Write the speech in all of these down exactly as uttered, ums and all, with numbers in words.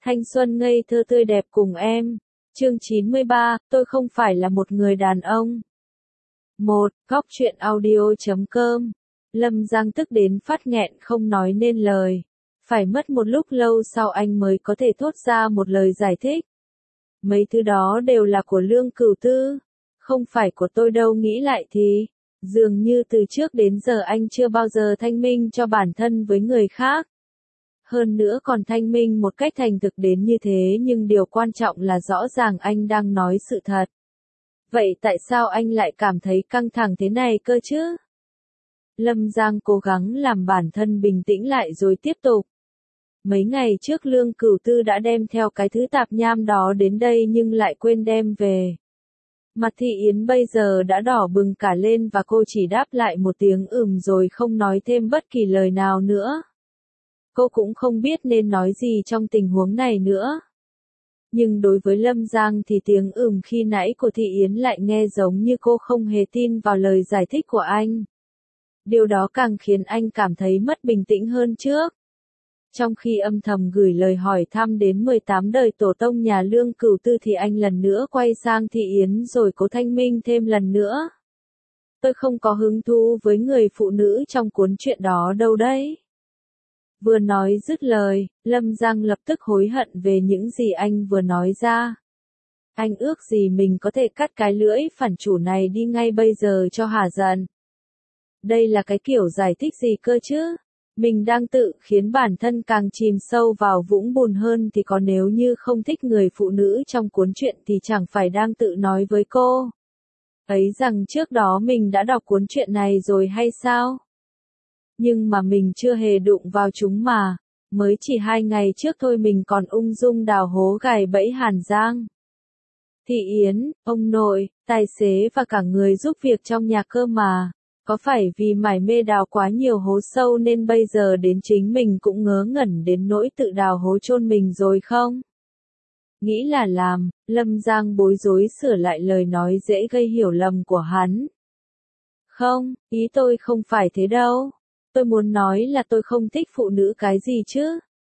Thanh xuân ngây thơ tươi đẹp cùng em. Chương chín mươi ba, tôi không phải là một người đàn ông. một. Góc truyện audio chấm com. Lâm Giang tức đến phát nghẹn không nói nên lời. Phải mất một lúc lâu sau anh mới có thể thốt ra một lời giải thích. Mấy thứ đó đều là của Lương Cửu Tư. Không phải của tôi đâu, nghĩ lại thì. Dường như từ trước đến giờ anh chưa bao giờ thanh minh cho bản thân với người khác. Hơn nữa còn thanh minh một cách thành thực đến như thế, nhưng điều quan trọng là rõ ràng anh đang nói sự thật. Vậy tại sao anh lại cảm thấy căng thẳng thế này cơ chứ? Lâm Giang cố gắng làm bản thân bình tĩnh lại rồi tiếp tục. Mấy ngày trước Lương Cửu Tư đã đem theo cái thứ tạp nham đó đến đây nhưng lại quên đem về. Mặt Thị Yến bây giờ đã đỏ bừng cả lên và cô chỉ đáp lại một tiếng ừm rồi không nói thêm bất kỳ lời nào nữa. Cô cũng không biết nên nói gì trong tình huống này nữa. Nhưng đối với Lâm Giang thì tiếng ừm khi nãy của Thị Yến lại nghe giống như cô không hề tin vào lời giải thích của anh. Điều đó càng khiến anh cảm thấy mất bình tĩnh hơn trước. Trong khi âm thầm gửi lời hỏi thăm đến mười tám đời tổ tông nhà Lương Cửu Tư thì anh lần nữa quay sang Thị Yến rồi cố thanh minh thêm lần nữa. Tôi không có hứng thú với người phụ nữ trong cuốn truyện đó đâu đấy. Vừa nói dứt lời, Lâm Giang lập tức hối hận về những gì anh vừa nói ra. Anh ước gì mình có thể cắt cái lưỡi phản chủ này đi ngay bây giờ cho hả giận. Đây là cái kiểu giải thích gì cơ chứ? Mình đang tự khiến bản thân càng chìm sâu vào vũng bùn hơn thì còn nếu như không thích người phụ nữ trong cuốn truyện thì chẳng phải đang tự nói với cô ấy rằng trước đó mình đã đọc cuốn truyện này rồi hay sao? Nhưng mà mình chưa hề đụng vào chúng mà, mới chỉ hai ngày trước thôi mình còn ung dung đào hố gài bẫy Hàn Giang. Thị Yến, ông nội, tài xế và cả người giúp việc trong nhà cơ mà. Có phải vì mải mê đào quá nhiều hố sâu nên bây giờ đến chính mình cũng ngớ ngẩn đến nỗi tự đào hố chôn mình rồi không? Nghĩ là làm, Lâm Giang bối rối sửa lại lời nói dễ gây hiểu lầm của hắn. Không, ý tôi không phải thế đâu. Tôi muốn nói là tôi không thích phụ nữ cái gì chứ.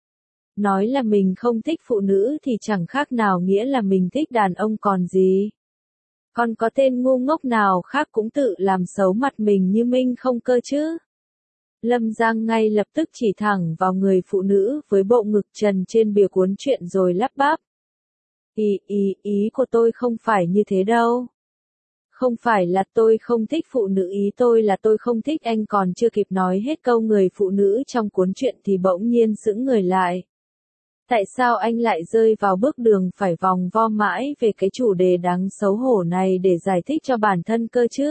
Nói là mình không thích phụ nữ thì chẳng khác nào nghĩa là mình thích đàn ông còn gì. Còn có tên ngu ngốc nào khác cũng tự làm xấu mặt mình như Minh không cơ chứ. Lâm Giang ngay lập tức chỉ thẳng vào người phụ nữ với bộ ngực trần trên bìa cuốn truyện rồi lắp bắp. Ý, ý, ý của tôi không phải như thế đâu. Không phải là tôi không thích phụ nữ, ý tôi là tôi không thích. Anh còn chưa kịp nói hết câu người phụ nữ trong cuốn truyện thì bỗng nhiên sững người lại. Tại sao anh lại rơi vào bước đường phải vòng vo mãi về cái chủ đề đáng xấu hổ này để giải thích cho bản thân cơ chứ?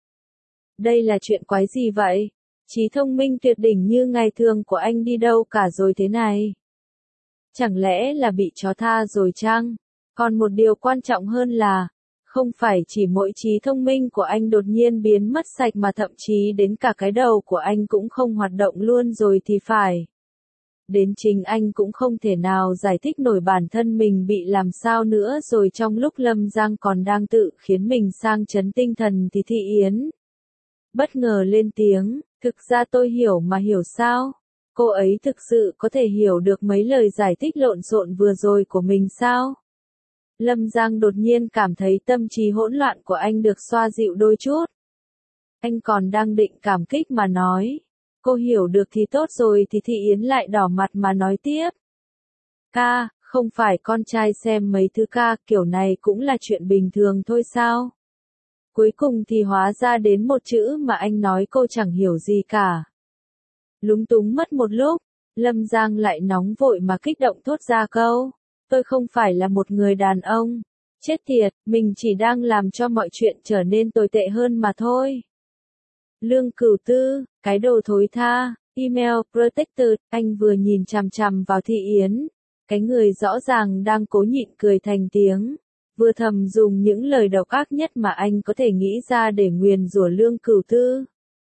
Đây là chuyện quái gì vậy? Trí thông minh tuyệt đỉnh như ngày thường của anh đi đâu cả rồi thế này? Chẳng lẽ là bị chó tha rồi chăng? Còn một điều quan trọng hơn là, không phải chỉ mỗi trí thông minh của anh đột nhiên biến mất sạch mà thậm chí đến cả cái đầu của anh cũng không hoạt động luôn rồi thì phải. Đến chính anh cũng không thể nào giải thích nổi bản thân mình bị làm sao nữa rồi. Trong lúc Lâm Giang còn đang tự khiến mình sang chấn tinh thần thì Thị Yến bất ngờ lên tiếng, thực ra tôi hiểu mà hiểu sao? Cô ấy thực sự có thể hiểu được mấy lời giải thích lộn xộn vừa rồi của mình sao? Lâm Giang đột nhiên cảm thấy tâm trí hỗn loạn của anh được xoa dịu đôi chút. Anh còn đang định cảm kích mà nói. Cô hiểu được thì tốt rồi thì Thị Yến lại đỏ mặt mà nói tiếp. Ca, không phải con trai xem mấy thứ ca kiểu này cũng là chuyện bình thường thôi sao? Cuối cùng thì hóa ra đến một chữ mà anh nói cô chẳng hiểu gì cả. Lúng túng mất một lúc, Lâm Giang lại nóng vội mà kích động thốt ra câu. Tôi không phải là một người đàn ông. Chết tiệt, mình chỉ đang làm cho mọi chuyện trở nên tồi tệ hơn mà thôi. Lương Cửu Tư, cái đồ thối tha, email protector, anh vừa nhìn chằm chằm vào Thị Yến, cái người rõ ràng đang cố nhịn cười thành tiếng, vừa thầm dùng những lời độc ác nhất mà anh có thể nghĩ ra để nguyền rủa Lương Cửu Tư.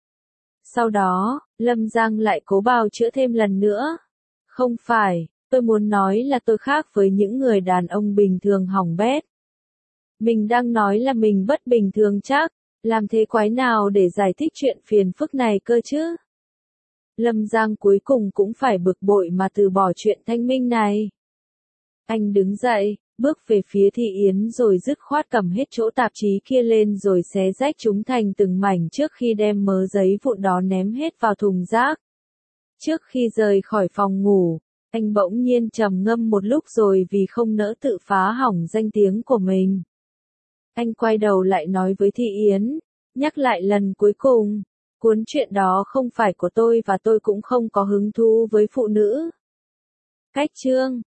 Sau đó, Lâm Giang lại cố bào chữa thêm lần nữa. Không phải, tôi muốn nói là tôi khác với những người đàn ông bình thường hỏng bét. Mình đang nói là mình bất bình thường chắc. Làm thế quái nào để giải thích chuyện phiền phức này cơ chứ? Lâm Giang cuối cùng cũng phải bực bội mà từ bỏ chuyện thanh minh này. Anh đứng dậy, bước về phía Thị Yến rồi dứt khoát cầm hết chỗ tạp chí kia lên rồi xé rách chúng thành từng mảnh trước khi đem mớ giấy vụn đó ném hết vào thùng rác. Trước khi rời khỏi phòng ngủ, anh bỗng nhiên trầm ngâm một lúc rồi vì không nỡ tự phá hỏng danh tiếng của mình. Anh quay đầu lại nói với Thị Yến, nhắc lại lần cuối cùng, cuốn truyện đó không phải của tôi và tôi cũng không có hứng thú với phụ nữ. Cách chương